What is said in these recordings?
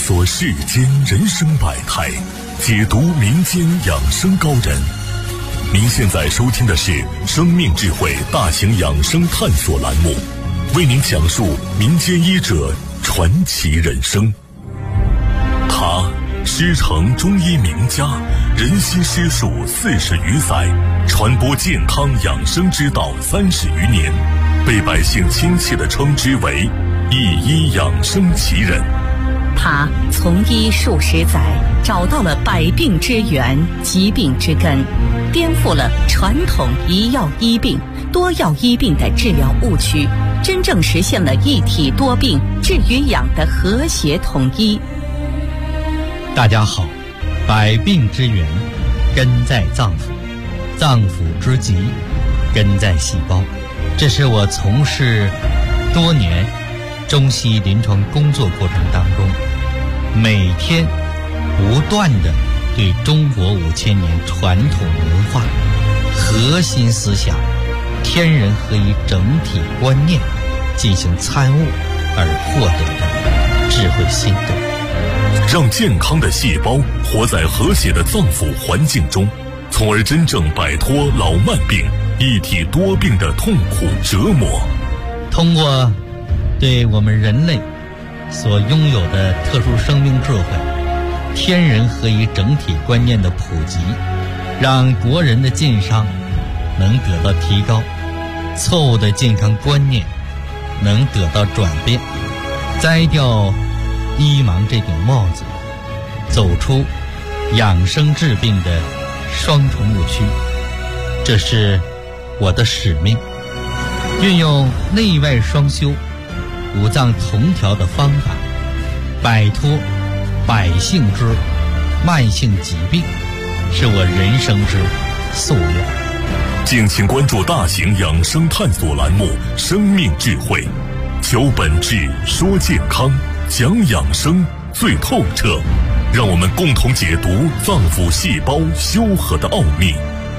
索世间人生百态，解读民间养生高人。您现在收听的是生命智慧大型养生探索栏目，为您讲述民间医者传奇人生。他师承中医名家，人心师术40余载，传播健康养生之道30余年，被百姓亲切地称之为一医养生奇人。 他从医数十载，找到了百病之源、疾病之根，颠覆了传统一药医病、多药医病的治疗误区，真正实现了一体多病治与养的和谐统一。 大家好，百病之源根在脏腑，脏腑之疾根在细胞。这是我从事多年中西医临床工作过程当中，每天不断地对中国5000年传统文化核心思想天人合一整体观念进行参悟而获得的智慧心得。 让健康的细胞活在和谐的脏腑环境中，从而真正摆脱老慢病、一体多病的痛苦折磨。 通过对我们人类所拥有的特殊生命智慧、天人合一整体观念的普及，让国人的健康能得到提高，错误的健康观念能得到转变，摘掉医盲这顶帽子，走出养生治病的双重误区。这是我的使命，运用内外双修、五脏同调的方法，摆脱百姓之慢性疾病，是我人生之夙愿。 敬请关注大型养生探索栏目《生命智慧》，求本质，说健康，讲养生最透彻，让我们共同解读脏腑细胞修和的奥秘。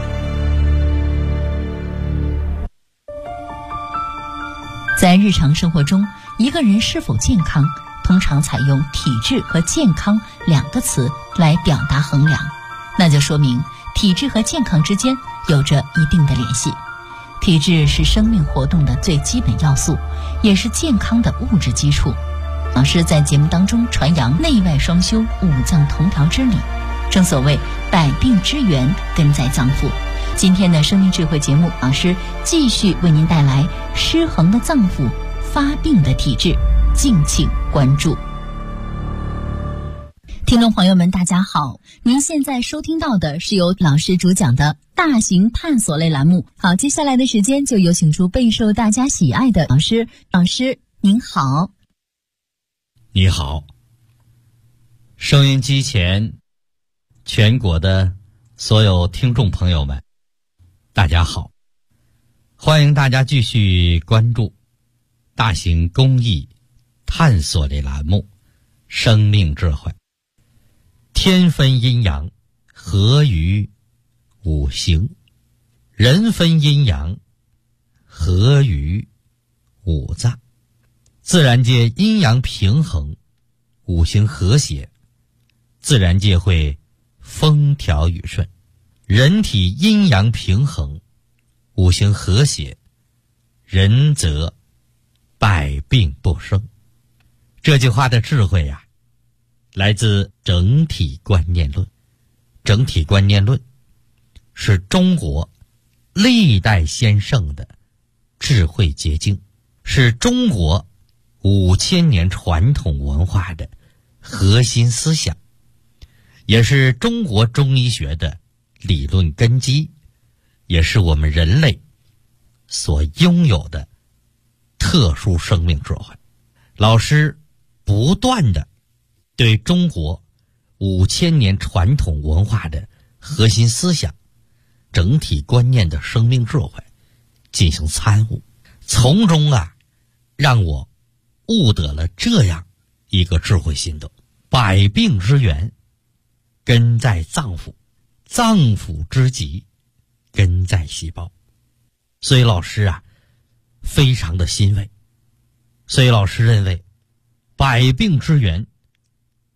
在日常生活中，一个人是否健康，通常采用体质和健康2个词来表达衡量，那就说明体质和健康之间有着一定的联系。体质是生命活动的最基本要素，也是健康的物质基础。老师在节目当中传扬内外双修、五脏同调之理，正所谓百病之源根在脏腑。今天的生命智慧节目，老师继续为您带来失衡的脏腑、发病的体质，敬请关注。听众朋友们大家好，您现在收听到的是由老师主讲的大型探索类栏目。好，接下来的时间就有请出备受大家喜爱的老师。老师您好。 你好，收音机前全国的所有听众朋友们大家好，欢迎大家继续关注大型公益探索类栏目《生命智慧》。天分阴阳，合于五行；人分阴阳，合于五脏。自然界阴阳平衡，五行和谐，自然界会风调雨顺；人体阴阳平衡，五行和谐，人则百病不生。这句话的智慧呀，来自整体观念论。整体观念论是中国历代先圣的智慧结晶，是中国5000年传统文化的核心思想，也是中国中医学的理论根基，也是我们人类所拥有的特殊生命智慧。老师不断的对中国5000年传统文化的核心思想、整体观念的生命智慧进行参悟，从中让我悟得了这样一个智慧心得：百病之源根在脏腑，脏腑之疾根在细胞。所以老师非常的欣慰。所以老师认为百病之源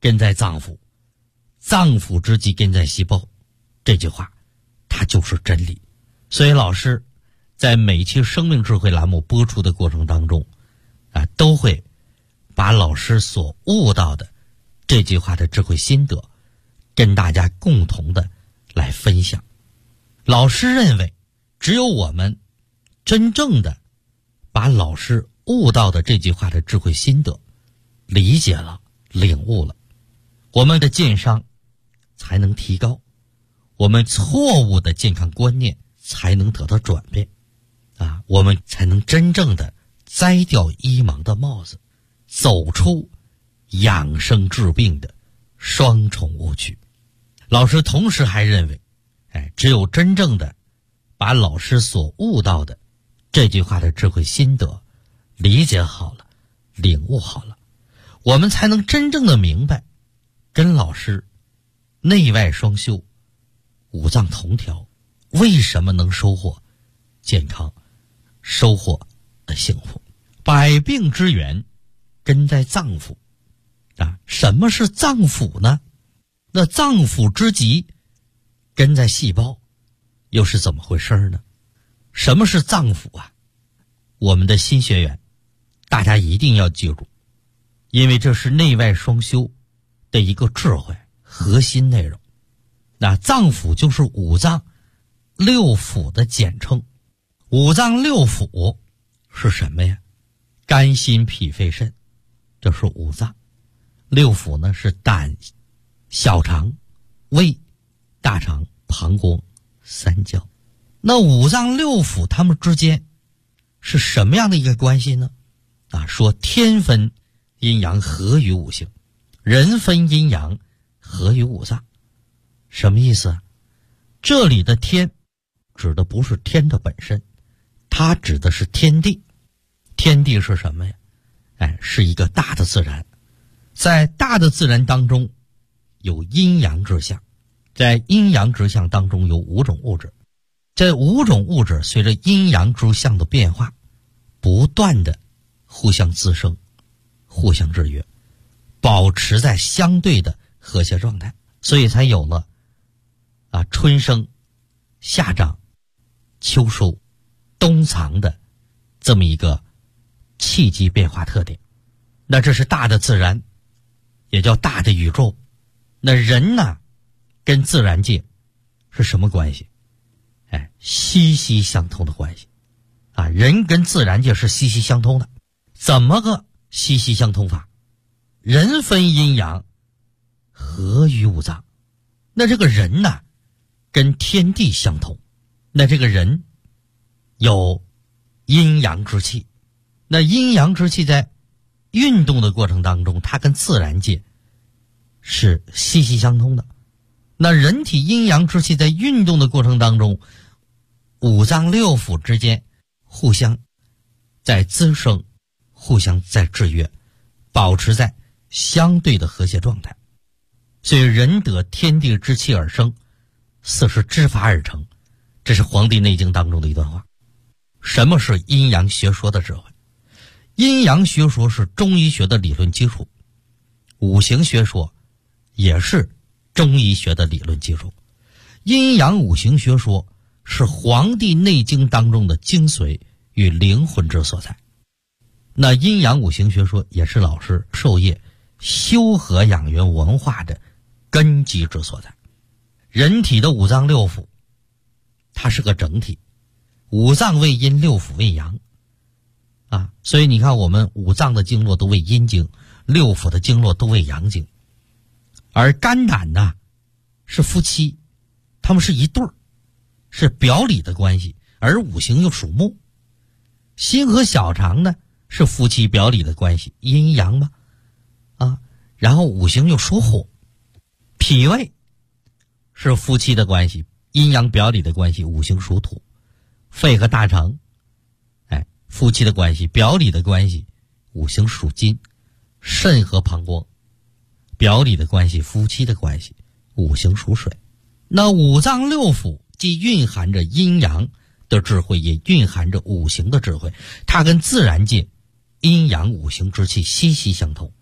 根在脏腑，脏腑之机根在细胞，这句话它就是真理。所以老师在每期生命智慧栏目播出的过程当中都会把老师所悟到的这句话的智慧心得跟大家共同的来分享。老师认为，只有我们真正的把老师悟到的这句话的智慧心得理解了、领悟了，我们的健商才能提高，我们错误的健康观念才能得到转变我们才能真正的摘掉医盲的帽子，走出养生治病的双重误区。老师同时还认为，只有真正的把老师所悟到的这句话的智慧心得理解好了、领悟好了，我们才能真正的明白跟老师内外双修、五脏同调为什么能收获健康，收获幸福。百病之源根在脏腑什么是脏腑呢？那脏腑之极根在细胞，又是怎么回事呢？什么是脏腑我们的新学员大家一定要记住，因为这是内外双修的一个智慧核心内容。那脏腑就是五脏六腑的简称。五脏六腑是什么呀？肝心脾肺肾，这是五脏。六腑呢是胆、小肠、胃、大肠、膀胱、三焦。那五脏六腑它们之间是什么样的一个关系呢？说天分阴阳合于五行，人分阴阳合于五脏。什么意思？这里的天指的不是天的本身，它指的是天地。天地是什么呀？是一个大的自然。在大的自然当中有阴阳之象，在阴阳之象当中有五种物质。这五种物质随着阴阳之象的变化，不断的互相滋生，互相制约，保持在相对的和谐状态，所以才有了春生、夏长、秋收、冬藏的这么一个气机变化特点。那这是大的自然，也叫大的宇宙。那人呢，跟自然界是什么关系？息息相通的关系人跟自然界是息息相通的。怎么个息息相通法？人分阴阳合于五脏。那这个人呢，跟天地相通。那这个人有阴阳之气，那阴阳之气在运动的过程当中，它跟自然界是息息相通的。那人体阴阳之气在运动的过程当中，五脏六腑之间互相在滋生，互相在制约，保持在相对的和谐状态。所以人得天地之气而生，四时之法而成，这是《黄帝内经》当中的一段话。什么是阴阳学说的智慧？阴阳学说是中医学的理论基础，五行学说也是中医学的理论基础。阴阳五行学说是《黄帝内经》当中的精髓与灵魂之所在。那阴阳五行学说也是老师授业修和养元文化的根基之所在。人体的五脏六腑它是个整体，五脏为阴，六腑为阳所以你看我们五脏的经络都为阴经，六腑的经络都为阳经。而肝胆呢是夫妻，他们是一对儿，是表里的关系，而五行又属木。心和小肠呢是夫妻表里的关系，阴阳嘛然后五行又属火。脾胃是夫妻的关系，阴阳表里的关系，五行属土。肺和大肠夫妻的关系，表里的关系，五行属金。肾和膀胱表里的关系，夫妻的关系，五行属水。那五脏六腑既蕴含着阴阳的智慧，也蕴含着五行的智慧，它跟自然界阴阳五行之气息息相通，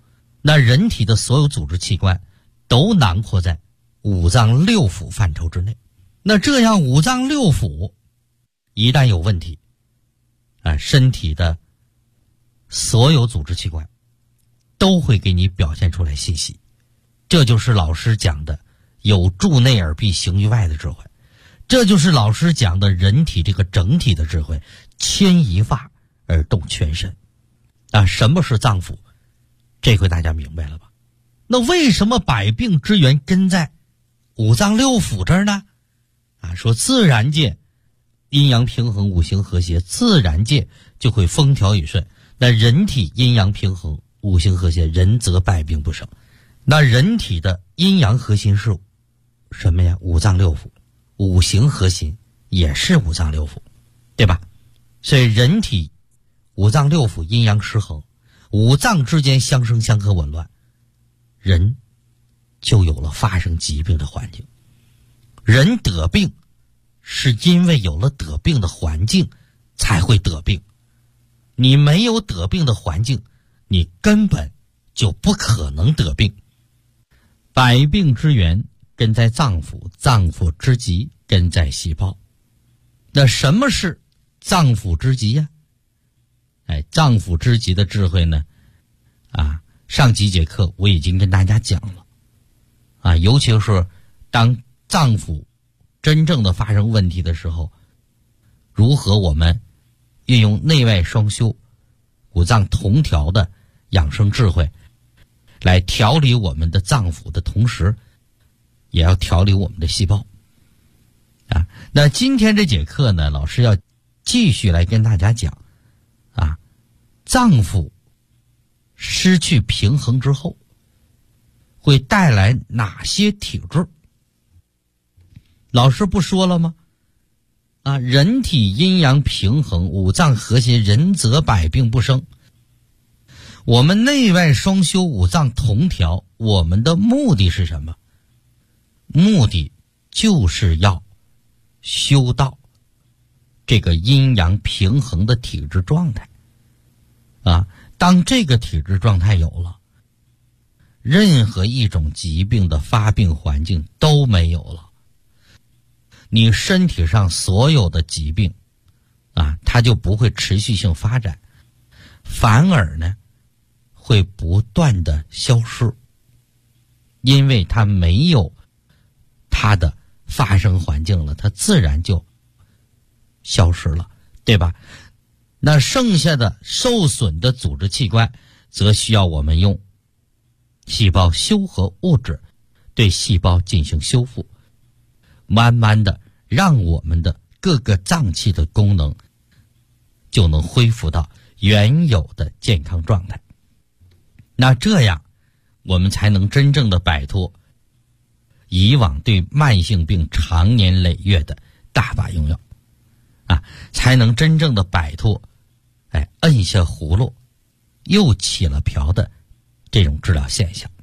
那人体的所有组织器官都囊括在五脏六腑范畴之内。那这样五脏六腑一旦有问题，身体的所有组织器官都会给你表现出来信息。这就是老师讲的有助内而必行于外的智慧，这就是老师讲的人体这个整体的智慧，牵一发而动全身。什么是脏腑？这回大家明白了吧？那为什么百病之源根在五脏六腑这儿呢？说自然界阴阳平衡，五行和谐，自然界就会风调雨顺。那人体阴阳平衡，五行和谐，人则百病不生。那人体的阴阳核心是什么呀？五脏六腑。五行核心也是五脏六腑，对吧？所以人体五脏六腑阴阳失衡，五脏之间相生相克紊乱，人就有了发生疾病的环境。人得病是因为有了得病的环境才会得病，你没有得病的环境，你根本就不可能得病。百病之源根在脏腑，脏腑之极根在细胞。那什么是脏腑之极呀？脏腑之极的智慧呢？上几节课我已经跟大家讲了。尤其是当脏腑真正的发生问题的时候，如何我们运用内外双修、五脏同调的养生智慧来调理我们的脏腑的同时，也要调理我们的细胞。那今天这节课呢，老师要继续来跟大家讲脏腑失去平衡之后会带来哪些体质。老师不说了吗？人体阴阳平衡，五脏和谐，人则百病不生。我们内外双修，五脏同调，我们的目的是什么？目的就是要修到这个阴阳平衡的体质状态。当这个体质状态有了，任何一种疾病的发病环境都没有了。你身体上所有的疾病它就不会持续性发展，反而呢会不断的消失，因为它没有它的发生环境了，它自然就消失了，对吧？那剩下的受损的组织器官则需要我们用细胞修合物质对细胞进行修复，慢慢的让我们的各个脏器的功能就能恢复到原有的健康状态。那这样我们才能真正的摆脱以往对慢性病长年累月的大把用药才能真正的摆脱摁下葫芦又起了瓢的这种治疗现象。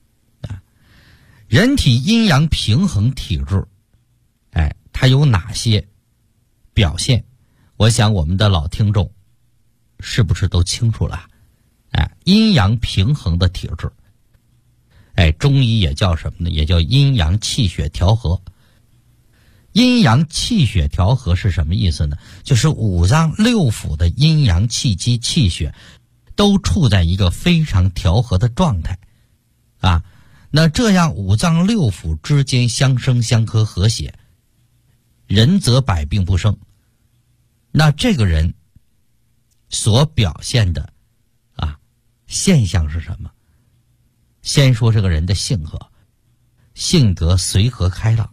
人体阴阳平衡体质它有哪些表现？我想我们的老听众是不是都清楚了？阴阳平衡的体质中医也叫什么呢？也叫阴阳气血调和。阴阳气血调和是什么意思呢？就是五脏六腑的阴阳气机气血都处在一个非常调和的状态那这样五脏六腑之间相生相克和谐，人则百病不生。那这个人所表现的现象是什么？先说这个人的性格随和开朗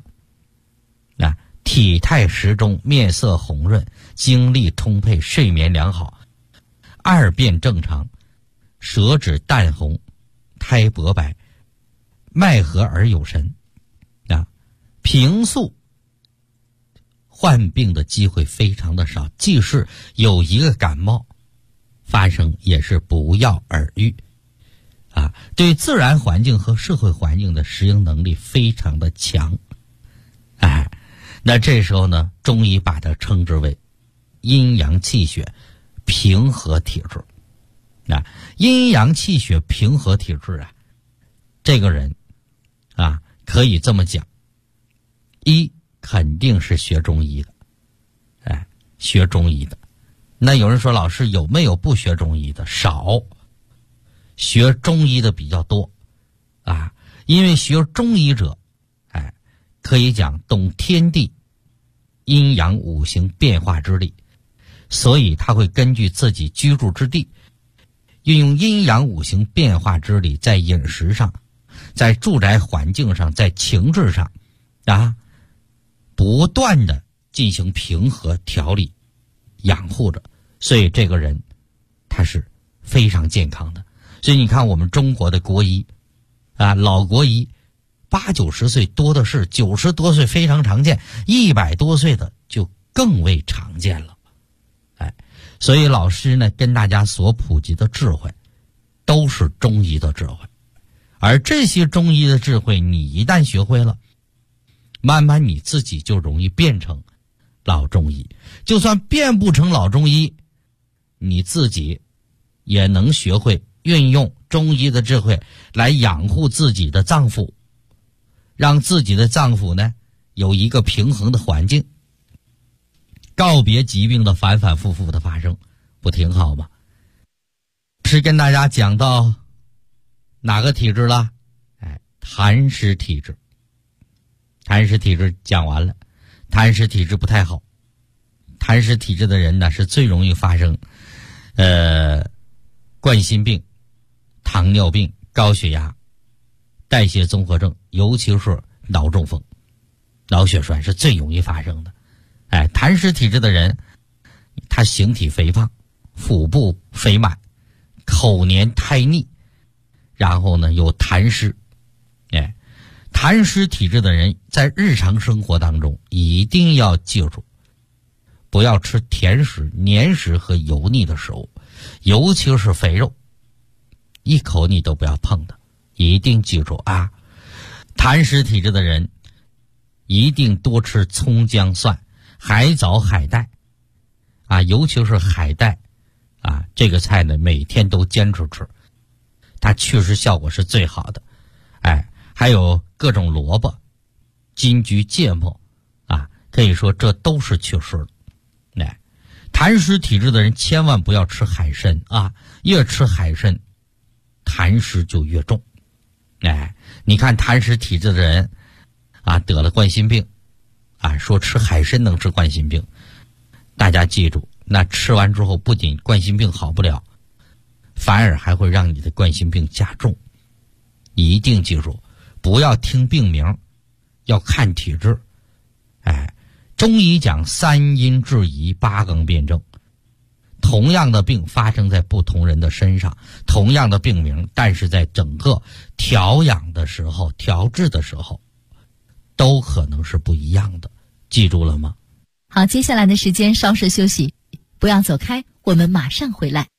体态适中，面色红润，精力充沛，睡眠良好，二便正常，舌质淡红，苔薄白，脉和而有神平素患病的机会非常的少，即使有一个感冒发生也是不药而愈对自然环境和社会环境的适应能力非常的强那这时候呢，中医把它称之为阴阳气血平和体质阴阳气血平和体质啊，这个人啊，可以这么讲，一肯定是学中医的，学中医的。那有人说，老师有没有不学中医的？少，学中医的比较多啊。因为学中医者，可以讲懂天地阴阳五行变化之力，所以他会根据自己居住之地，运用阴阳五行变化之力，在饮食上，在住宅环境上，在情志上不断的进行平和调理养护着，所以这个人他是非常健康的。所以你看我们中国的国医老国医80、90岁多的是，90多岁非常常见，100多岁的就更为常见了。所以老师呢跟大家所普及的智慧都是中医的智慧，而这些中医的智慧你一旦学会了，慢慢你自己就容易变成老中医。就算变不成老中医，你自己也能学会运用中医的智慧来养护自己的脏腑，让自己的脏腑呢有一个平衡的环境，告别疾病的反反复复的发生，不挺好吗？是跟大家讲到哪个体质了？痰湿体质。痰湿体质讲完了，痰湿体质不太好。痰湿体质的人呢是最容易发生冠心病、糖尿病、高血压、代谢综合症，尤其是脑中风、脑血栓是最容易发生的。痰湿体质的人，他形体肥胖，腹部肥满，口黏苔腻，然后呢有痰湿。痰湿体质的人在日常生活当中一定要记住，不要吃甜食、黏食和油腻的食物，尤其是肥肉，一口你都不要碰的，一定记住啊。痰湿体质的人一定多吃葱姜蒜、海藻、海带尤其是海带这个菜呢每天都坚持吃，它确实效果是最好的。还有各种萝卜、金桔、芥末可以说这都是祛湿的。痰湿体质的人千万不要吃海参越吃海参痰湿就越重。你看痰湿体质的人得了冠心病说吃海参能治冠心病，大家记住，那吃完之后不仅冠心病好不了，反而还会让你的冠心病加重。一定记住，不要听病名，要看体质。中医讲3阴治宜8纲辩证，同样的病发生在不同人的身上，同样的病名，但是在整个调养的时候、调治的时候都可能是不一样的，记住了吗？ 好，接下来的时间稍事休息，不要走开，我们马上回来。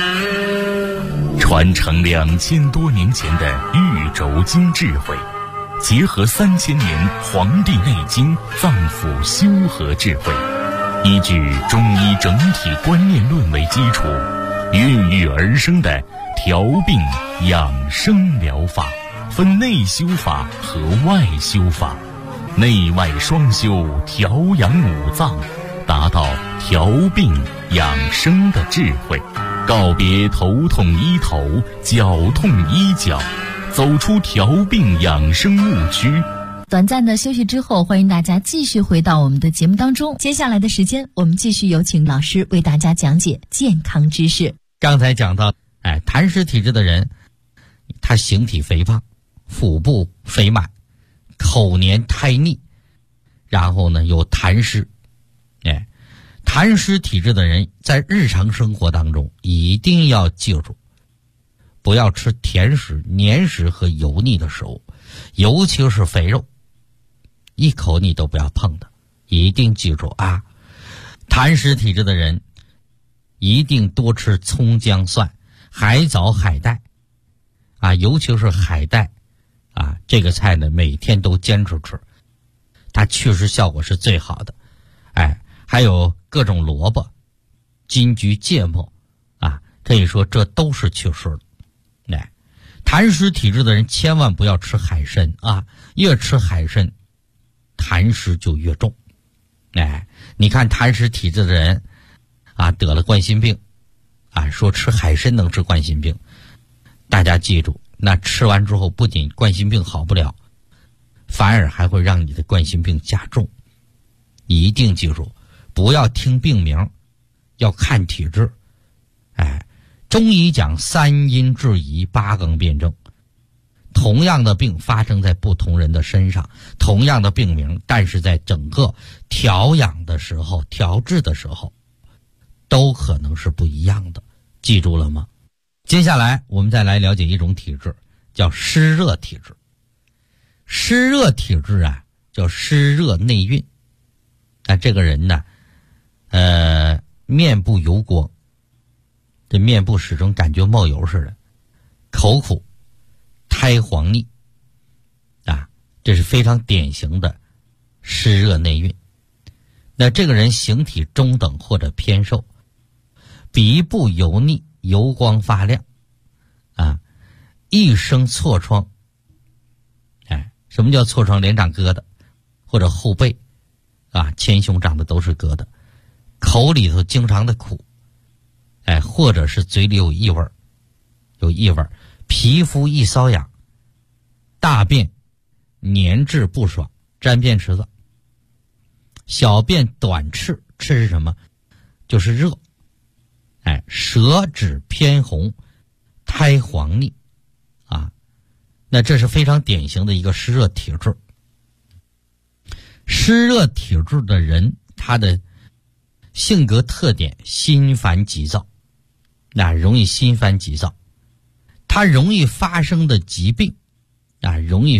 传承2000多年前的玉轴经智慧，结合3000年《黄帝内经》脏腑修和智慧，依据中医整体观念论为基础，孕育而生的调病养生疗法，分内修法和外修法，内外双修，调养五脏，达到调病养生的智慧，告别头痛医头、脚痛医脚，走出调病养生误区。 短暂的休息之后，欢迎大家继续回到我们的节目当中。接下来的时间，我们继续有请老师为大家讲解健康知识。 刚才讲到，痰湿体质的人，他形体肥胖，腹部肥满，口黏苔腻，然后呢有痰湿。痰湿体质的人在日常生活当中一定要记住，不要吃甜食、黏食和油腻的食物，尤其是肥肉，一口你都不要碰的，一定记住啊。痰湿体质的人一定多吃葱姜蒜、海藻、海带尤其是海带这个菜呢每天都坚持吃，它确实效果是最好的。还有各种萝卜、金桔、芥末可以说这都是去世的。哎，痰湿体质的人千万不要吃海参啊，越吃海参痰湿就越重。哎，你看痰湿体质的人啊，得了冠心病啊，说吃海参能治冠心病，大家记住，那吃完之后不仅冠心病好不了，反而还会让你的冠心病加重。一定记住，不要听病名，要看体质。哎，中医讲3阴治宜，8纲辩证。同样的病发生在不同人的身上，同样的病名，但是在整个调养的时候、调治的时候，都可能是不一样的。记住了吗？接下来我们再来了解一种体质，叫湿热体质。湿热体质啊，叫湿热内蕴。那这个人呢，面部油光，这面部始终感觉冒油似的，口苦，苔黄腻啊，这是非常典型的湿热内蕴。那这个人形体中等或者偏瘦，鼻部油腻，油光发亮啊，一生痤疮。哎，什么叫痤疮？脸长疙瘩，或者后背啊，前胸长的都是疙瘩，口里头经常的苦，哎，或者是嘴里有异味，皮肤易瘙痒，大便粘滞不爽，沾便池子，小便短赤，赤是什么？就是热。哎，舌质偏红，苔黄腻啊，那这是非常典型的一个湿热体质。湿热体质的人，他的性格特点心烦急躁，那容易心烦急躁。他容易发生的疾病啊，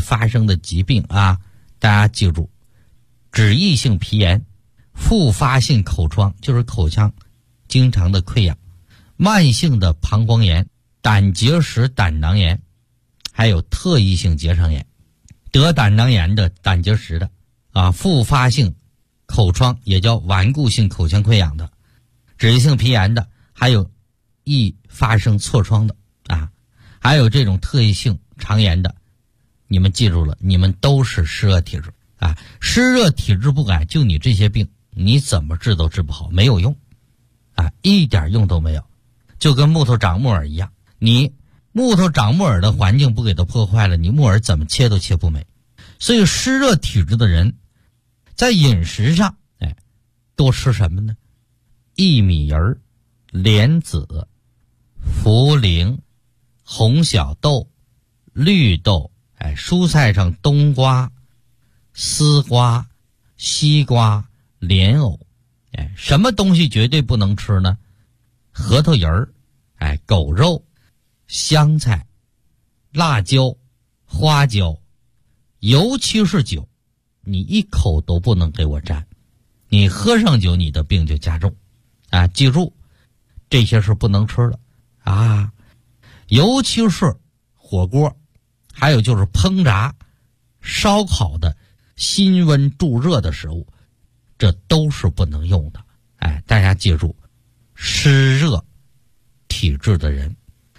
大家记住，脂溢性皮炎、复发性口疮，就是口腔经常的溃疡，慢性的膀胱炎、胆结石、胆囊炎，还有特异性结肠炎。得胆囊炎的、胆结石的啊，复发性口疮也叫顽固性口腔溃疡的，脂溢性皮炎的，还有易发生痤疮的啊，还有这种特异性肠炎的，你们记住了，你们都是湿热体质啊。湿热体质不改，就你这些病，你怎么治都治不好，没有用啊，一点用都没有。就跟木头长木耳一样，你木头长木耳的环境不给它破坏了，你木耳怎么切都切不美。所以湿热体质的人在饮食上，哎，多吃什么呢？薏米仁、莲子、茯苓、红小豆、绿豆，哎，蔬菜上冬瓜、丝瓜、西瓜、莲藕，哎，什么东西绝对不能吃呢？核桃仁儿，哎，狗肉、香菜、辣椒、花椒，尤其是酒，你一口都不能给我沾，你喝上酒，你的病就加重啊！记住，这些是不能吃的啊，尤其是火锅，还有就是烹炸、烧烤的辛温助热的食物，这都是不能用的。哎，大家记住，湿热体质的人，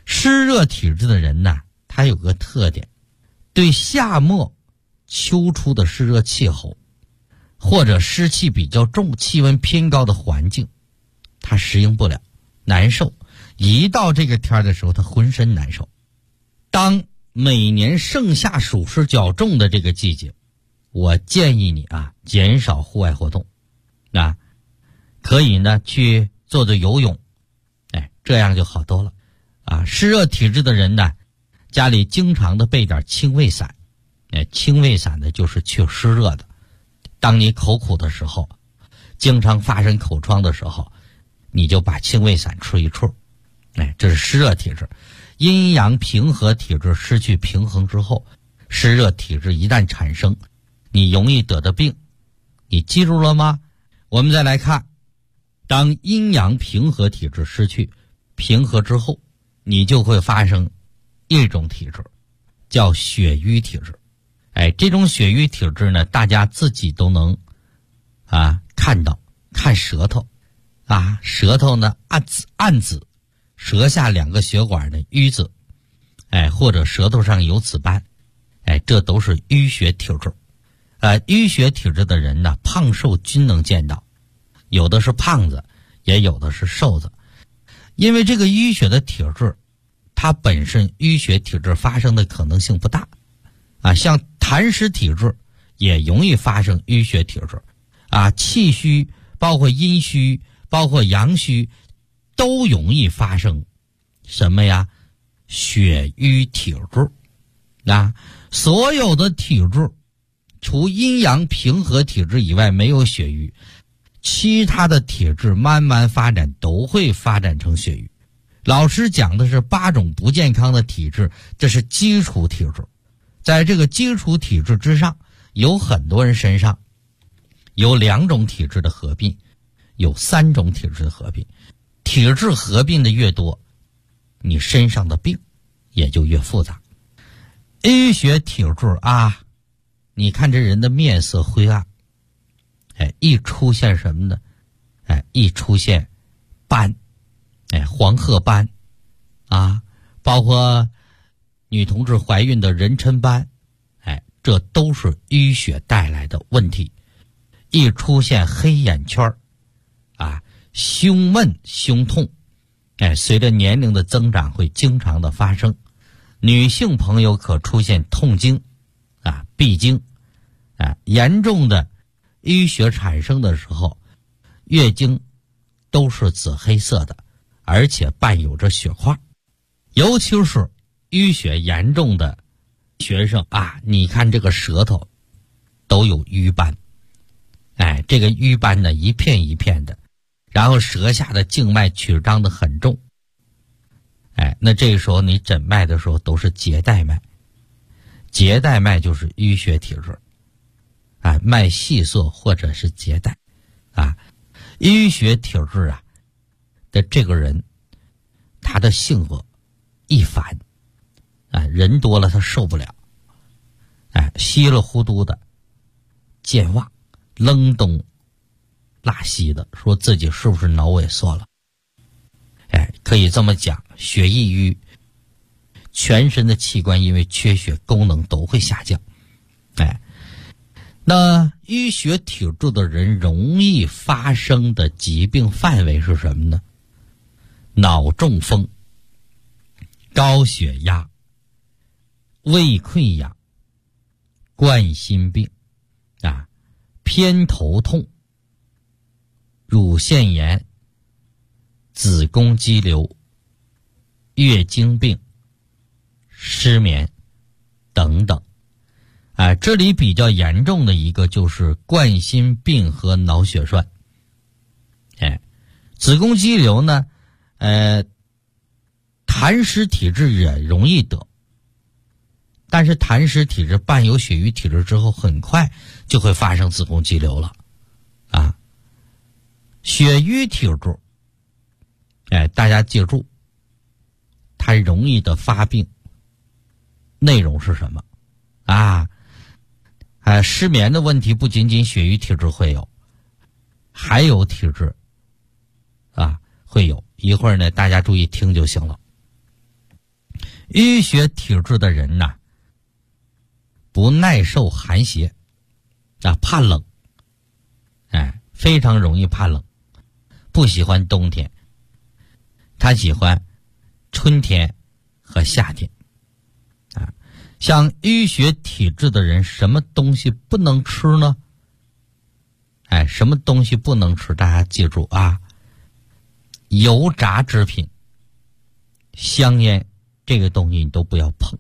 呢，他有个特点，对夏末秋初的湿热气候，或者湿气比较重、气温偏高的环境，他适应不了，难受。一到这个天的时候，他浑身难受。当每年盛夏暑湿较重的这个季节，我建议你啊，减少户外活动啊，可以呢去做做游泳，哎，这样就好多了啊。湿热体质的人呢，家里经常的备点清胃散，哎，清胃散呢就是去湿热的。当你口苦的时候，经常发生口疮的时候，你就把清胃散吃一处，哎，这是湿热体质。阴阳平和体质失去平衡之后，湿热体质一旦产生，你容易得的病，你记住了吗？我们再来看，当阴阳平和体质失去平和之后，你就会发生一种体质，叫血瘀体质。哎，这种血瘀体质呢，大家自己都能看到，看舌头啊，舌头呢暗紫， 舌下2个血管的瘀紫，或者舌头上有紫斑，这都是淤血体质。淤血体质的人呢，胖瘦均能见到，有的是胖子，也有的是瘦子。因为这个淤血的体质，它本身淤血体质发生的可能性不大，像痰湿体质也容易发生淤血体质，气虚，包括阴虚，包括阳虚，都容易发生什么呀？血瘀体质。所有的体质，除阴阳平和体质以外没有血瘀，其他的体质慢慢发展都会发展成血瘀。老师讲的是8种不健康的体质，这是基础体质。在这个基础体质之上，有很多人身上有2种体质的合并，有3种体质的合并。体质合并的越多，你身上的病也就越复杂。淤血体质你看这人的面色灰暗，一出现什么呢？一出现斑，黄褐斑，包括女同志怀孕的妊娠斑，这都是淤血带来的问题。一出现黑眼圈，胸闷胸痛，随着年龄的增长会经常的发生。女性朋友可出现痛经，闭经，严重的淤血产生的时候，月经都是紫黑色的，而且伴有着血块。尤其是淤血严重的学生你看这个舌头都有瘀斑，这个瘀斑呢一片一片的，然后舌下的静脉曲张的很重，那这个时候你诊脉的时候都是结带脉，结带脉就是淤血体质，脉细涩或者是结带，淤血体质的这个人，他的性格易烦，人多了他受不了，稀里糊涂的，健忘，愣东拉西的，说自己是不是脑萎缩了？可以这么讲，血易瘀，全身的器官因为缺血功能都会下降。那淤血体质的人容易发生的疾病范围是什么呢？脑中风、高血压、胃溃疡、冠心病偏头痛、乳腺炎、子宫肌瘤、月经病、失眠等等。这里比较严重的一个就是冠心病和脑血栓。子宫肌瘤呢，痰湿体质也容易得，但是痰湿体质伴有血瘀体质之后，很快就会发生子宫肌瘤了。血瘀体质，大家记住，它容易的发病内容是什么？失眠的问题不仅仅血瘀体质会有，还有体质会有。一会儿呢，大家注意听就行了。淤血体质的人不耐受寒邪，怕冷，非常容易怕冷，不喜欢冬天，他喜欢春天和夏天。像淤血体质的人，什么东西不能吃呢？什么东西不能吃？大家记住油炸制品、香烟这个东西你都不要碰。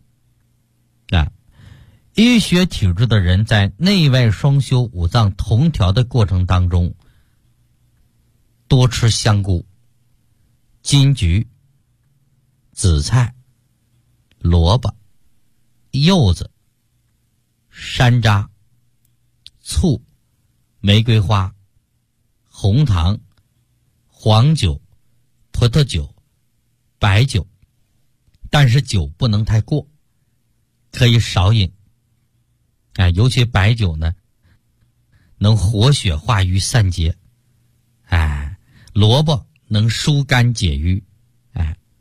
淤血体质的人在内外双修、五脏同调的过程当中，多吃香菇、金桔、紫菜、萝卜、柚子、山楂、醋、玫瑰花、红糖、黄酒、葡萄酒、白酒，但是酒不能太过，可以少饮。尤其白酒呢，能活血化瘀散结。萝卜能疏肝解郁。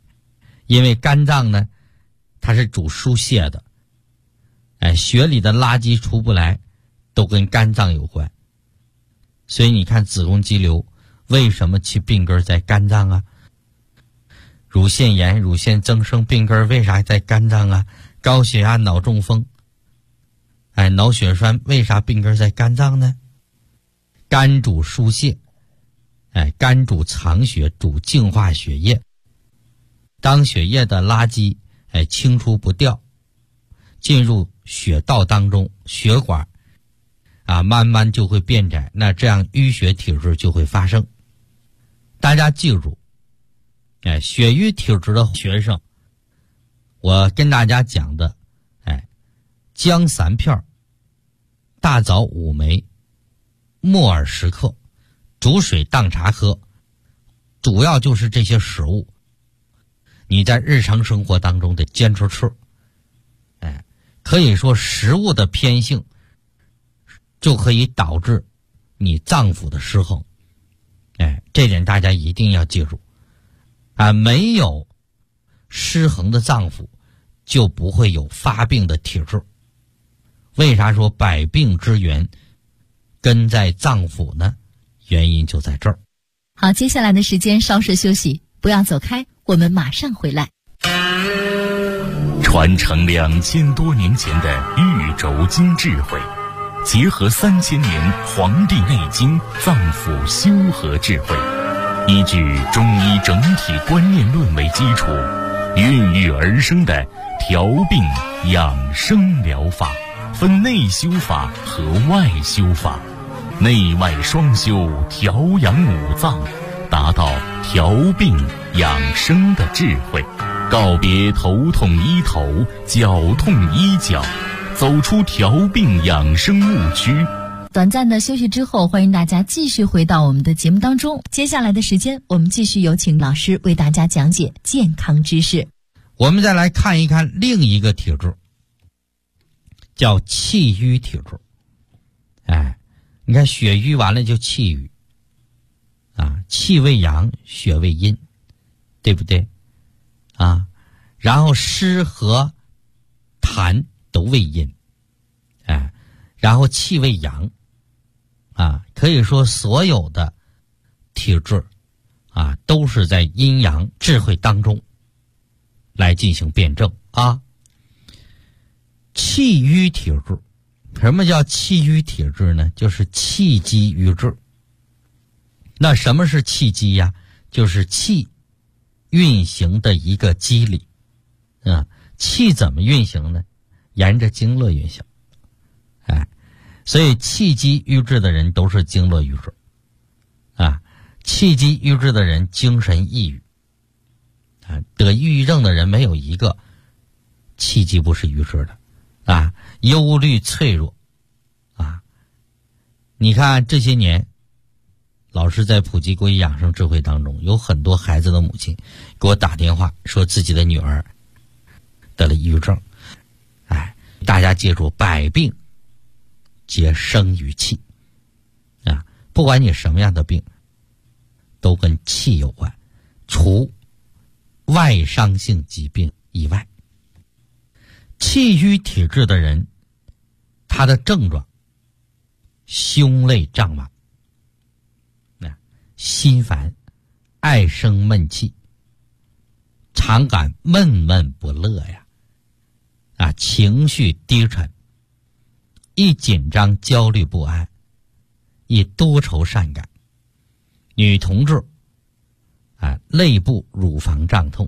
因为肝脏呢，它是主疏泄的，血里的垃圾出不来，都跟肝脏有关。所以你看子宫肌瘤为什么其病根在肝脏啊？乳腺炎、乳腺增生病根为啥在肝脏啊？高血压、脑中风，脑血栓为啥病根在肝脏呢？肝主疏泄，肝主藏血，主净化血液。当血液的垃圾清除不掉，进入血道当中，血管慢慢就会变窄，那这样淤血体质就会发生。大家记住，血瘀体质的学生，我跟大家讲的，姜3片，大枣5枚，木耳10克，煮水当茶喝，主要就是这些食物，你在日常生活当中得坚持吃。可以说食物的偏性就可以导致你脏腑的失衡，这点大家一定要记住，没有失衡的脏腑就不会有发病的体质。为啥说百病之源根在脏腑呢？原因就在这儿。 好，接下来的时间稍事休息，不要走开，我们马上回来。 传承2000多年前的玉轴经智慧，结合3000年《黄帝内经》脏腑修和智慧，依据中医整体观念论为基础，孕育而生的调病养生疗法，分内修法和外修法，内外双修，调养五脏，达到调病养生的智慧。告别头痛医头，脚痛医脚，走出调病养生误区。 短暂的休息之后，欢迎大家继续回到我们的节目当中。接下来的时间，我们继续有请老师为大家讲解健康知识。 我们再来看一看另一个体质，叫气瘀体质。你看血瘀完了就气瘀，气为阳，血为阴，对不对？然后湿和痰都为阴，然后气为阳，可以说所有的体质都是在阴阳智慧当中来进行辩证气瘀体质，什么叫气瘀体质呢？就是气机瘀滞。那什么是气机呀？就是气运行的一个机理。气怎么运行呢？沿着经络运行。所以气机瘀滞的人都是经络瘀滞。气机瘀滞的人精神抑郁。得抑郁症的人没有一个气机不是瘀滞的。忧虑脆弱。你看这些年老师在普及国医养生智慧当中，有很多孩子的母亲给我打电话说自己的女儿得了抑郁症。大家记住，百病皆生于气。不管你什么样的病都跟气有关，除外伤性疾病以外。气瘀体质的人，他的症状胸肋胀满，心烦，爱生闷气，常感闷闷不乐呀，情绪低沉，易紧张焦虑不安，易多愁善感。女同志肋部乳房胀痛，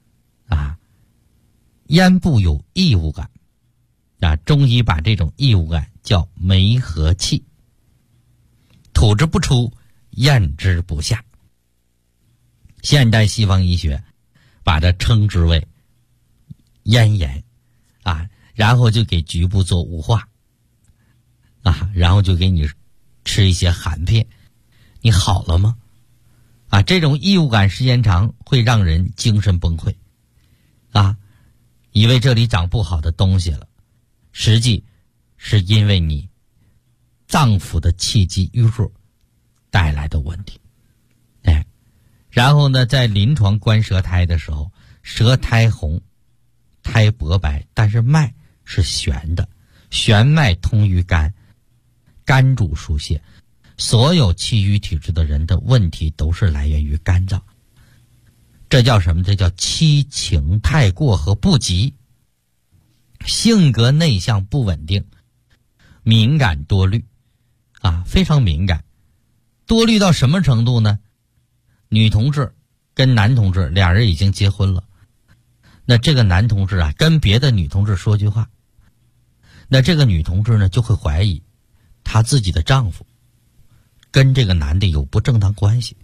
咽部有异物感，中医把这种异物感叫梅核气，吐之不出，咽之不下。现代西方医学把它称之为咽炎，然后就给局部做雾化，然后就给你吃一些含片，你好了吗？这种异物感时间长会让人精神崩溃，以为这里长不好的东西了，实际是因为你脏腑的气机瘀滞带来的问题。然后呢，在临床观舌苔的时候， 舌苔红，苔薄白，但是脉是悬的，悬脉通于肝，肝主疏泄。所有气郁体质的人的问题都是来源于肝脏。这叫什么？这叫七情太过和不及，性格内向不稳定，敏感多虑非常敏感。多虑到什么程度呢？女同志跟男同志俩人已经结婚了，那这个男同志跟别的女同志说句话，那这个女同志呢就会怀疑她自己的丈夫跟这个男的有不正当关系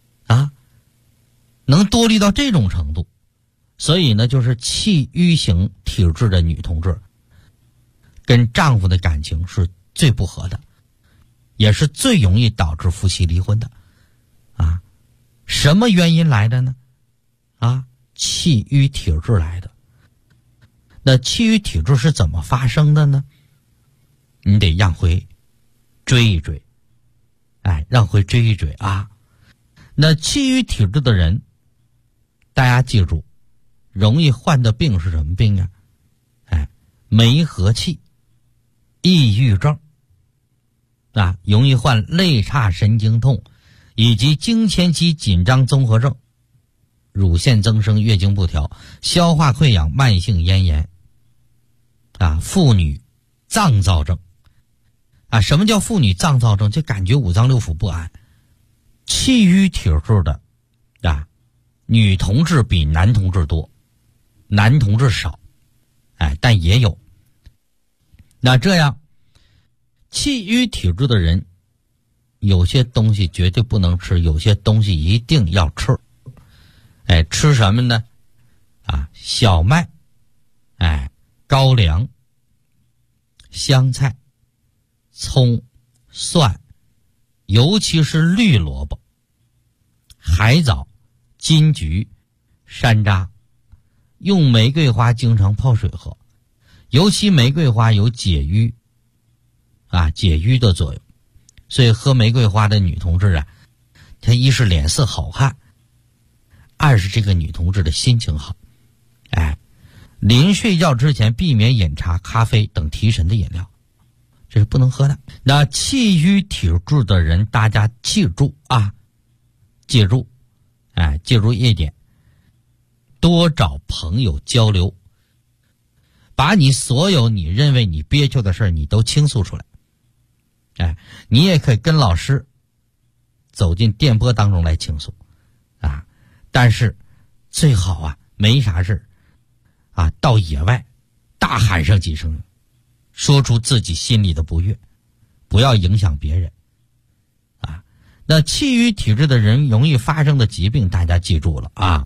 能多虑到这种程度。所以呢，就是气郁型体质的女同志跟丈夫的感情是最不合的，也是最容易导致夫妻离婚的什么原因来的呢？气郁体质来的。那气郁体质是怎么发生的呢？你得让回追一追，让回追一追那气郁体质的人，大家记住，容易患的病是什么病梅核气、抑郁症容易患肋叉神经痛以及经前期紧张综合症、乳腺增生、月经不调、消化溃疡、慢性咽炎妇女脏躁症什么叫妇女脏躁症？就感觉五脏六腑不安。气郁体质的女同志比男同志多，男同志少但也有。那这样气郁体质的人，有些东西绝对不能吃，有些东西一定要吃。吃什么呢？小麦，高粱、香菜、葱、蒜，尤其是绿萝卜、海藻、金桔、山楂。用玫瑰花经常泡水喝，尤其玫瑰花有解郁解郁的作用。所以喝玫瑰花的女同志她一是脸色好看，二是这个女同志的心情好。临睡觉之前避免饮茶、咖啡等提神的饮料，这是不能喝的。那气郁体质的人，大家记住记住一点，多找朋友交流，把你所有你认为你憋屈的事你都倾诉出来。你也可以跟老师走进电波当中来倾诉但是最好没啥事到野外大喊上几声，说出自己心里的不悦，不要影响别人那气郁体质的人容易发生的疾病，大家记住了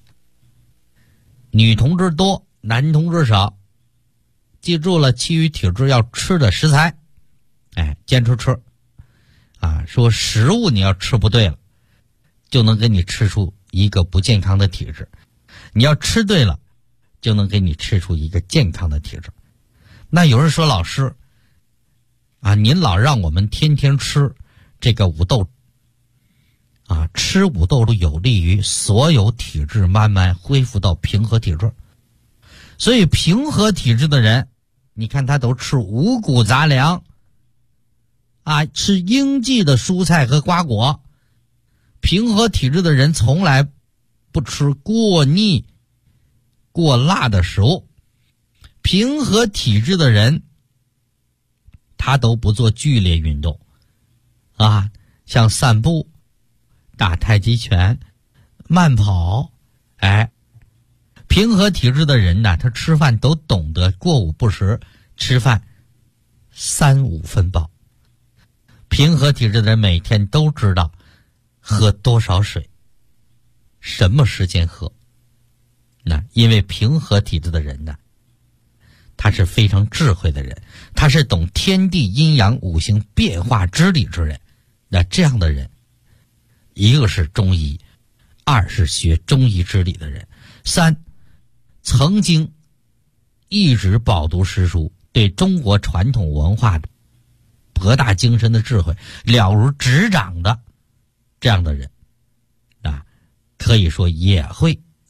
女同志多，男同志少。记住了，气郁体质要吃的食材坚持吃说食物你要吃不对了，就能给你吃出一个不健康的体质，你要吃对了，就能给你吃出一个健康的体质。那有人说，老师您老让我们天天吃这个五豆吃五豆有利于所有体质慢慢恢复到平和体质。所以平和体质的人，你看他都吃五谷杂粮吃应季的蔬菜和瓜果。平和体质的人从来不吃过腻过辣的食物。平和体质的人他都不做剧烈运动像散步、打太极拳、慢跑。平和体质的人呢，他吃饭都懂得过午不食，吃饭3-5分饱。平和体质的人每天都知道喝多少水，什么时间喝。因为平和体质的人呢，他是非常智慧的人，他是懂天地阴阳五行变化之理之人。那这样的人，一个是中医，二是学中医之理的人，三曾经一直饱读诗书，对中国传统文化的博大精深的智慧了如指掌的这样的人可以说也会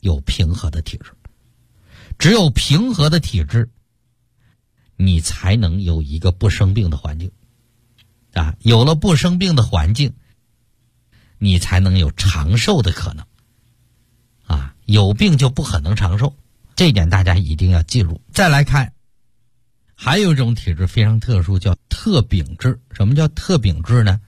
有平和的体质。只有平和的体质，你才能有一个不生病的环境啊！有了不生病的环境，你才能有长寿的可能啊！有病就不可能长寿，这一点大家一定要记住。再来看，还有一种体质非常特殊，叫特禀质。什么叫特禀质呢？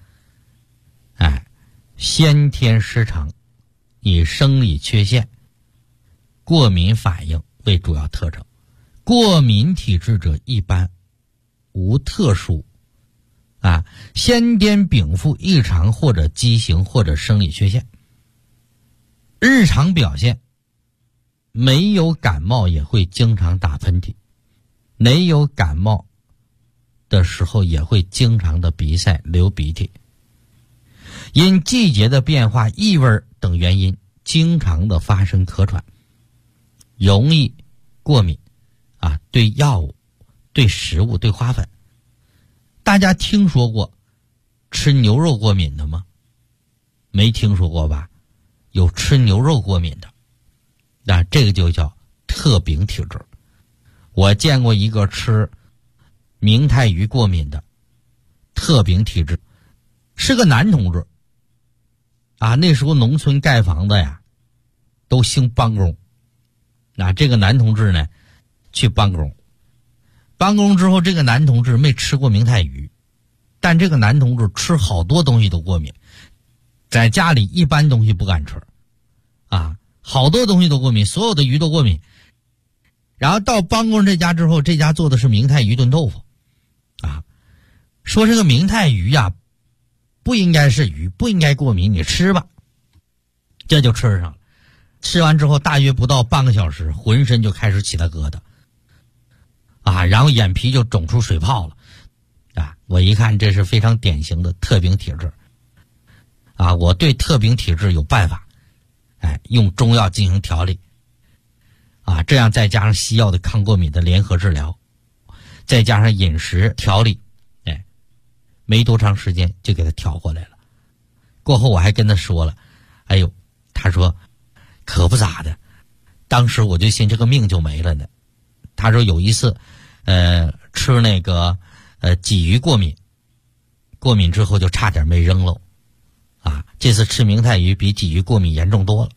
先天失常，以生理缺陷、过敏反应为主要特征。过敏体质者一般无特殊先天禀赋异常或者畸形或者生理缺陷。日常表现没有感冒也会经常打喷嚏，没有感冒的时候也会经常的鼻塞流鼻涕，因季节的变化、异味等原因经常的发生咳喘，容易过敏对药物、对食物、对花粉。大家听说过吃牛肉过敏的吗？没听说过吧？有吃牛肉过敏的，这个就叫特禀体质。我见过一个吃明太鱼过敏的特禀体质，是个男同志那时候农村盖房子呀都兴帮工，这个男同志呢去帮工之后，这个男同志没吃过明太鱼，但这个男同志吃好多东西都过敏，在家里一般东西不敢吃好多东西都过敏，所有的鱼都过敏。然后到帮工这家之后，这家做的是明太鱼炖豆腐说这个明太鱼不应该是鱼，不应该过敏，你吃吧。这就吃上了。吃完之后大约不到半个小时，浑身就开始起了疙瘩然后眼皮就肿出水泡了我一看这是非常典型的特禀体质我对特禀体质有办法用中药进行调理这样再加上西药的抗过敏的联合治疗，再加上饮食调理没多长时间就给他调回来了。过后我还跟他说了，他说可不咋的，当时我就信这个命就没了呢。他说有一次吃那个鲫鱼过敏之后就差点没扔了这次吃明太鱼比鲫鱼过敏严重多了。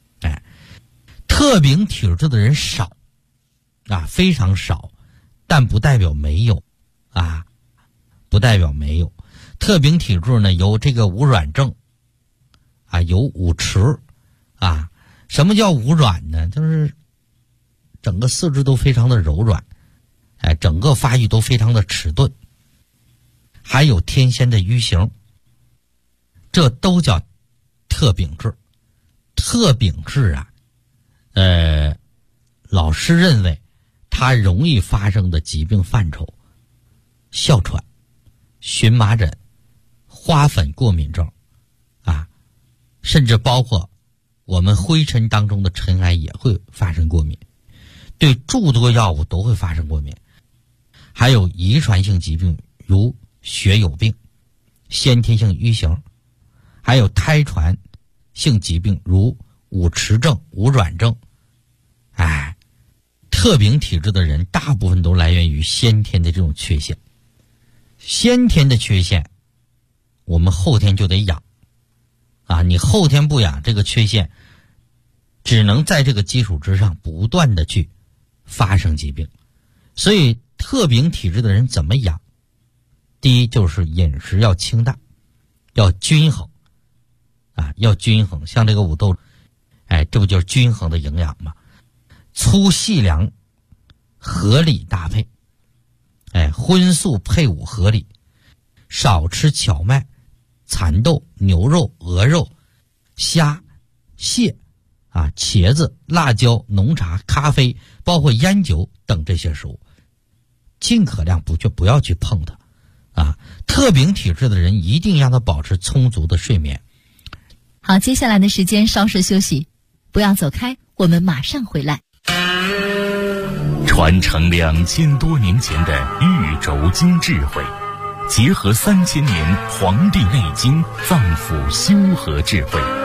特禀体质的人少非常少，但不代表没有不代表没有。特禀体质呢有这个无软症有五迟什么叫无软呢？就是整个四肢都非常的柔软整个发育都非常的迟钝，还有天仙的瘀形，这都叫特禀质。特禀质老师认为它容易发生的疾病范畴：哮喘、荨麻疹、花粉过敏症甚至包括我们灰尘当中的尘埃也会发生过敏，对诸多药物都会发生过敏，还有遗传性疾病如血友病、先天性瘀形，还有胎传性疾病如五迟症、无软症。特禀体质的人大部分都来源于先天的这种缺陷。先天的缺陷我们后天就得养你后天不养，这个缺陷只能在这个基础之上不断的去发生疾病。所以特禀体质的人怎么养？第一就是饮食要清淡，要均衡要均衡。像这个五豆这不就是均衡的营养吗？粗细粮合理搭配荤素配伍合理，少吃荞麦、蚕豆、牛肉、鹅肉、虾、蟹茄子、辣椒、浓茶、咖啡，包括烟酒等这些食物，尽可量不要去碰它特禀体质的人一定让他保持充足的睡眠。 好，接下来的时间稍事休息，不要走开，我们马上回来。 传承2000多年前的玉轴经智慧，结合3000年《黄帝内经》脏腑修和智慧，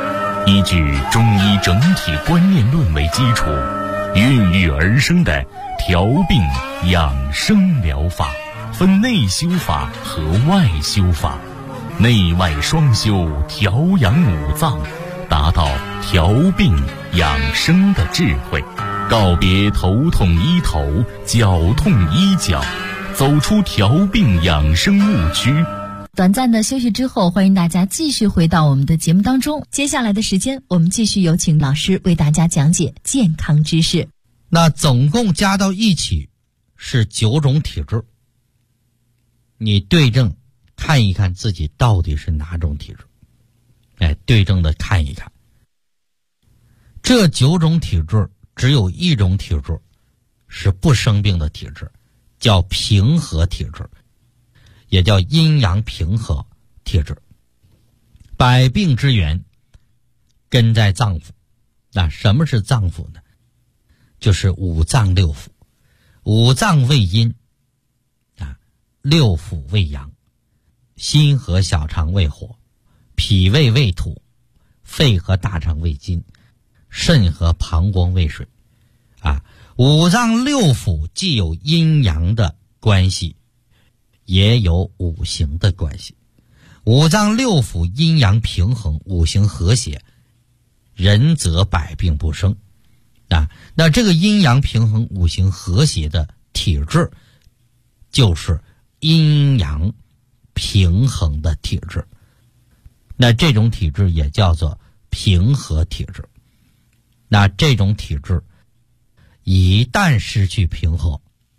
依据中医整体观念论为基础，孕育而生的调病养生疗法，分内修法和外修法，内外双修，调养五脏，达到调病养生的智慧，告别头痛医头，脚痛医脚，走出调病养生误区。 短暂的休息之后，欢迎大家继续回到我们的节目当中。接下来的时间，我们继续有请老师为大家讲解健康知识。 那总共加到一起是9种体质，你对症看一看自己到底是哪种体质，对症的看一看。这9种体质只有一种体质是不生病的体质，叫平和体质，也叫阴阳平和体质。百病之源根在脏腑。那什么是脏腑呢？就是五脏六腑。五脏为阴，六腑为阳，心和小肠为火，脾胃为土，肺和大肠为金，肾和膀胱为水。五脏六腑既有阴阳的关系，也有五行的关系。五脏六腑阴阳平衡，五行和谐，人则百病不生。那这个阴阳平衡五行和谐的体质就是阴阳平衡的体质，那这种体质也叫做平和体质。那这种体质一旦失去平和，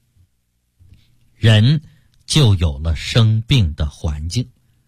人就有了生病的环境。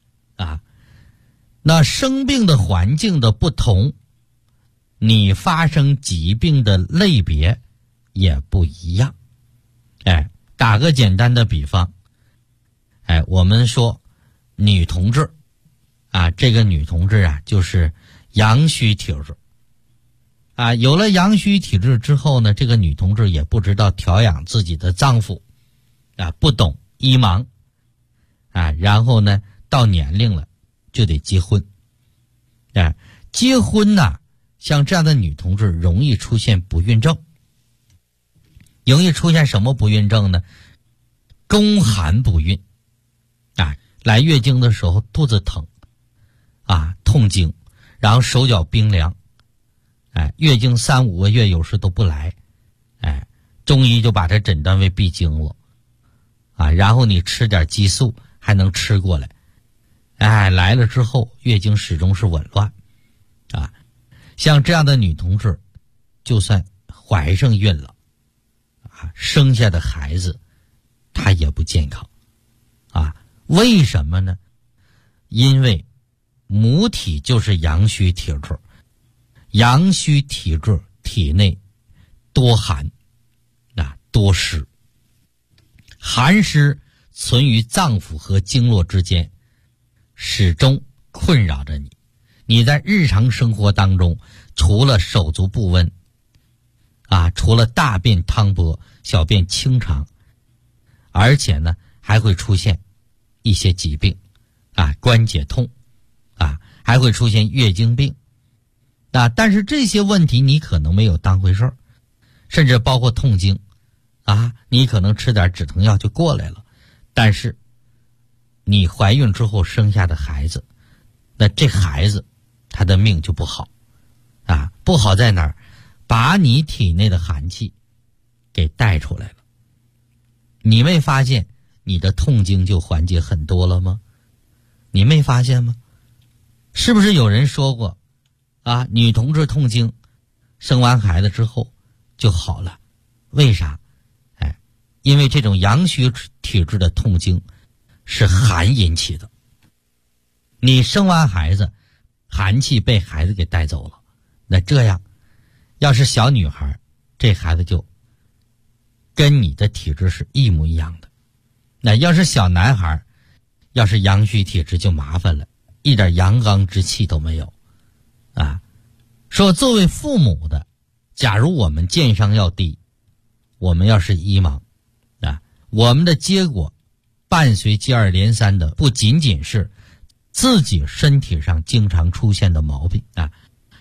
那生病的环境的不同，你发生疾病的类别也不一样。打个简单的比方，我们说女同志这个女同志就是阳虚体质。有了阳虚体质之后呢，这个女同志也不知道调养自己的脏腑，不懂医盲，然后呢到年龄了就得结婚。结婚呢，像这样的女同志容易出现不孕症。容易出现什么不孕症呢？宫寒不孕。来月经的时候肚子疼，痛经，然后手脚冰凉，月经3、5个月有时都不来，中医就把它诊断为闭经了，然后你吃点激素还能吃过来，来了之后月经始终是紊乱，像这样的女同志，就算怀上孕了，生下的孩子她也不健康，为什么呢？因为母体就是阳虚体质，阳虚体质体内多寒，多湿，寒湿存于脏腑和经络之间，始终困扰着你。你在日常生活当中，除了手足不温，除了大便汤薄、小便清长，而且呢还会出现一些疾病，关节痛，还会出现月经病，但是这些问题你可能没有当回事儿，甚至包括痛经，你可能吃点止疼药就过来了，但是你怀孕之后生下的孩子，那这孩子他的命就不好，不好在哪儿？把你体内的寒气给带出来了。你没发现你的痛经就缓解很多了吗？你没发现吗？是不是有人说过女同志痛经生完孩子之后就好了？为啥？因为这种阳虚体质的痛经是寒引起的。你生完孩子，寒气被孩子给带走了，那这样要是小女孩，这孩子就跟你的体质是一模一样的。那要是小男孩，要是阳虚体质就麻烦了，一点阳刚之气都没有。说作为父母的，假如我们健商要低，我们要是医盲，我们的结果伴随接二连三的不仅仅是自己身体上经常出现的毛病，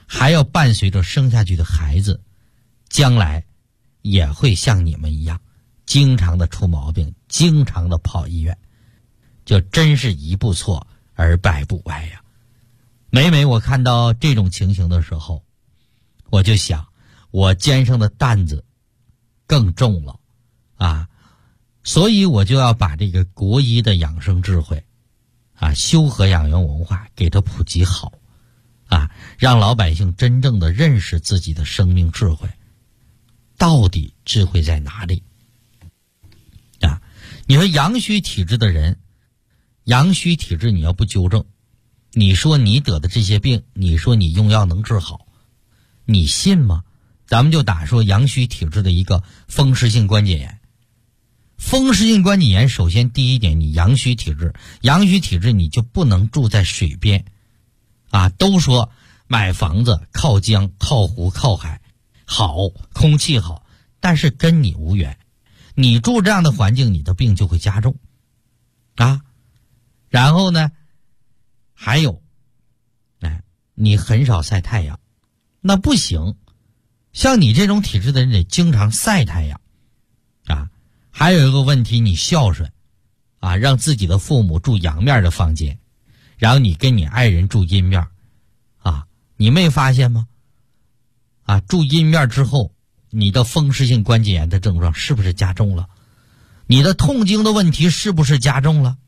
还要伴随着生下去的孩子，将来也会像你们一样，经常的出毛病，经常的跑医院，就真是一步错而百步歪呀。每每我看到这种情形的时候，我就想，我肩上的担子更重了啊，所以我就要把这个国医的养生智慧啊，修和养元文化给它普及好啊，让老百姓真正的认识自己的生命智慧，到底智慧在哪里啊？你说阳虚体质的人，阳虚体质你要不纠正，你说你得的这些病，你说你用药能治好，你信吗？咱们就打说阳虚体质的一个风湿性关节炎。风湿性关节炎，首先第一点，你阳虚体质，阳虚体质你就不能住在水边啊。都说买房子靠江靠湖靠海好，空气好，但是跟你无缘，你住这样的环境，你的病就会加重啊。然后呢还有你很少晒太阳，那不行，像你这种体质的人得经常晒太阳啊。还有一个问题，你孝顺啊，让自己的父母住阳面的房间，然后你跟你爱人住阴面啊，你没发现吗？啊，住阴面之后，你的风湿性关节炎的症状是不是加重了？你的痛经的问题是不是加重了？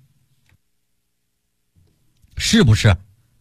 是不是？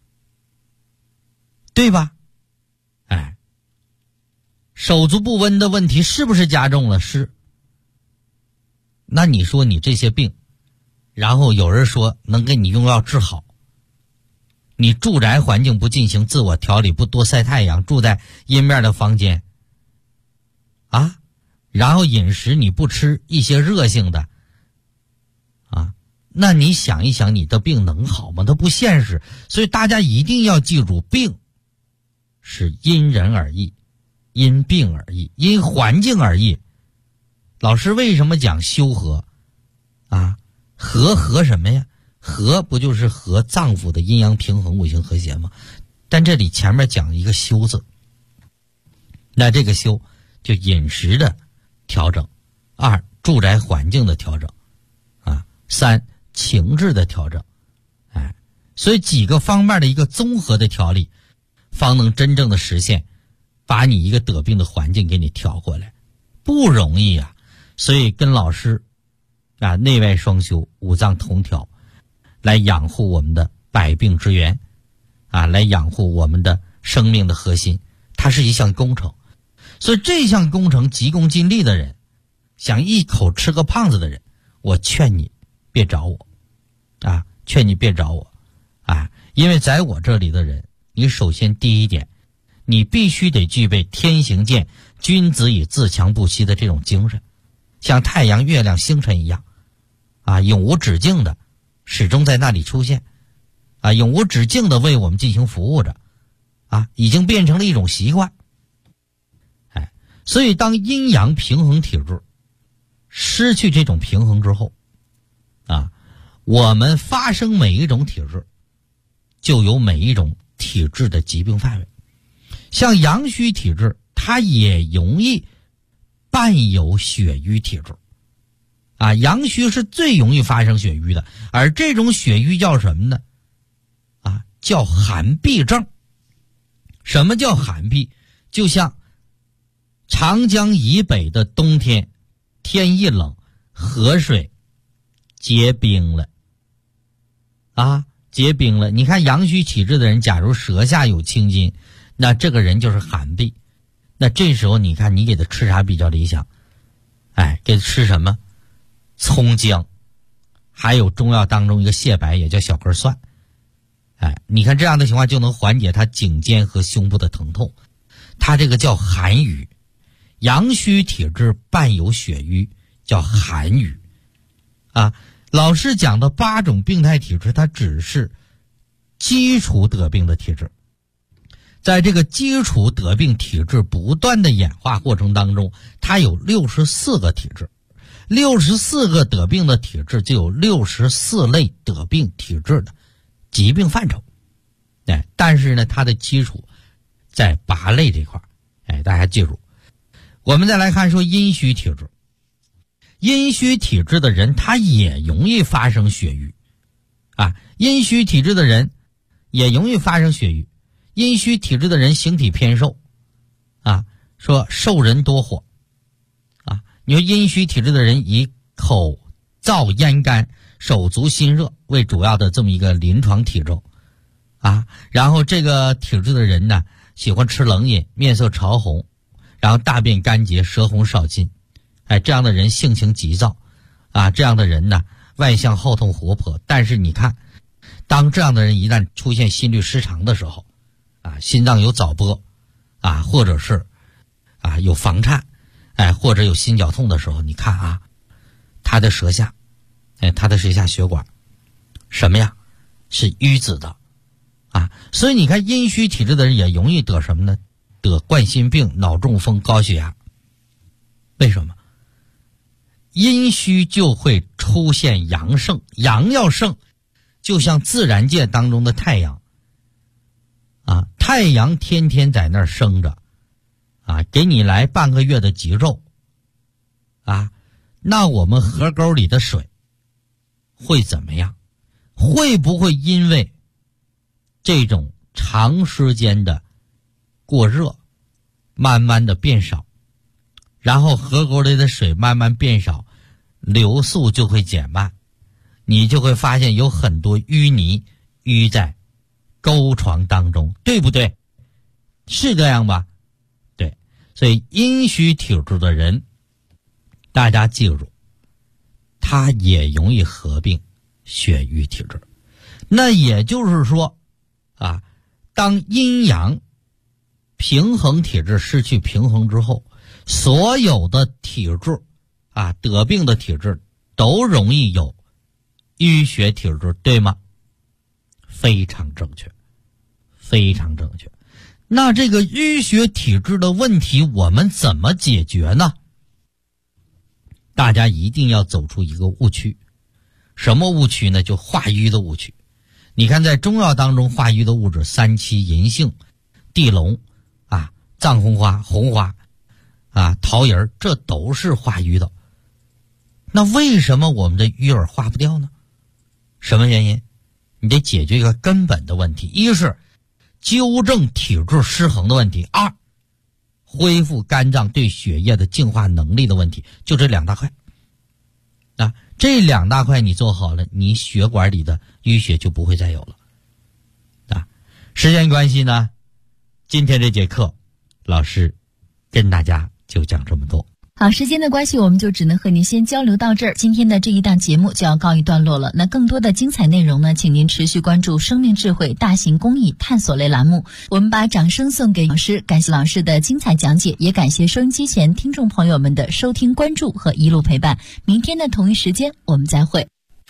对吧？哎，手足不温的问题是不是加重了？是。那你说你这些病，然后有人说能给你用药治好，你住宅环境不进行自我调理，不多晒太阳，住在阴面的房间啊，然后饮食你不吃一些热性的啊，那你想一想，你的病能好吗？它不现实。所以大家一定要记住，病是因人而异，因病而异，因环境而异。老师为什么讲修和啊？和什么呀？和不就是和脏腑的阴阳平衡、五行和谐吗？但这里前面讲一个修字，那这个修就饮食的调整，二住宅环境的调整啊，三情志的调整，哎，所以几个方面的一个综合的调理，方能真正的实现把你一个得病的环境给你调过来，不容易啊。所以跟老师啊，内外双修，五脏同调，来养护我们的百病之源啊，来养护我们的生命的核心，它是一项工程。所以这项工程急功近利的人，想一口吃个胖子的人，我劝你别找我啊，劝你别找我啊，因为在我这里的人，你首先第一点，你必须得具备天行健，君子以自强不息的这种精神，像太阳、月亮、星辰一样啊，永无止境的始终在那里出现啊，永无止境的为我们进行服务着啊，已经变成了一种习惯。哎，所以当阴阳平衡体质失去这种平衡之后啊，我们发生每一种体质就有每一种体质的疾病范围。像阳虚体质，它也容易伴有血瘀体质啊，阳虚是最容易发生血瘀的，而这种血瘀叫什么呢？啊，叫寒痹症。什么叫寒痹？就像长江以北的冬天，天一冷，河水结冰了啊，结冰了。你看阳虚体质的人，假如舌下有青筋，那这个人就是寒痹。那这时候你看你给他吃啥比较理想？哎，给他吃什么？葱姜，还有中药当中一个蟹白，也叫小根蒜。哎，你看这样的情况就能缓解他颈肩和胸部的疼痛。他这个叫寒瘀，阳虚体质伴有血瘀，叫寒瘀啊。老师讲的8种病态体质，它只是基础得病的体质。在这个基础得病体质不断的演化过程当中，它有64个体质，64个得病的体质就有64类得病体质的疾病范畴。哎，但是呢，它的基础在靶类这块。大家记住。我们再来看说阴虚体质。阴虚体质的人他也容易发生血瘀阴虚体质的人也容易发生血瘀。阴虚体质的人形体偏瘦说瘦人多火你说阴虚体质的人以口燥咽干手足心热为主要的这么一个临床体征然后这个体质的人呢喜欢吃冷饮，面色潮红，然后大便干结，舌红少津。这样的人性情急躁这样的人呢外向好动活泼。但是你看，当这样的人一旦出现心律失常的时候心脏有早搏或者是有房颤或者有心绞痛的时候，你看他的舌下血管什么呀是淤紫的所以你看阴虚体质的人也容易得什么呢？得冠心病、脑中风、高血压。为什么？阴虚就会出现阳盛，阳要盛就像自然界当中的太阳太阳天天在那儿生着给你来半个月的极肉那我们河沟里的水会怎么样？会不会因为这种长时间的过热慢慢的变少，然后河沟里的水慢慢变少，流速就会减慢，你就会发现有很多淤泥淤在沟床当中，对不对？是这样吧？对。所以阴虚体质的人大家记住，他也容易合并血瘀体质。那也就是说当阴阳平衡体质失去平衡之后，所有的体质得病的体质都容易有淤血体质，对吗？非常正确，非常正确。那这个淤血体质的问题我们怎么解决呢？大家一定要走出一个误区。什么误区呢？就化瘀的误区。你看在中药当中化瘀的物质三七、银杏、地龙藏红花、红花桃仁，这都是化瘀的。那为什么我们的瘀儿化不掉呢？什么原因？你得解决一个根本的问题，一是纠正体质失衡的问题，二恢复肝脏对血液的净化能力的问题，就这两大块这两大块你做好了，你血管里的淤血就不会再有了时间关系呢，今天这节课老师跟大家就讲这么多。 好，时间的关系，我们就只能和您先交流到这儿。今天的这一档节目就要告一段落了。那更多的精彩内容呢，请您持续关注生命智慧大型公益探索类栏目。我们把掌声送给老师，感谢老师的精彩讲解，也感谢收音机前听众朋友们的收听、关注和一路陪伴。明天的同一时间，我们再会。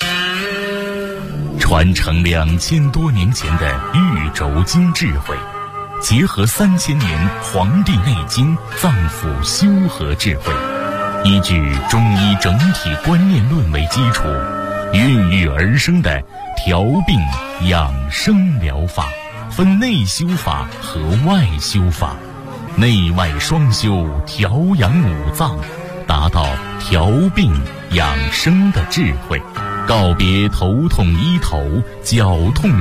传承2000多年前的玉轴经智慧，结合3000年《黄帝内经》脏腑修和智慧，依据中医整体观念论为基础，孕育而生的调病养生疗法，分内修法和外修法，内外双修，调养五脏，达到调病养生的智慧，告别头痛医头、脚痛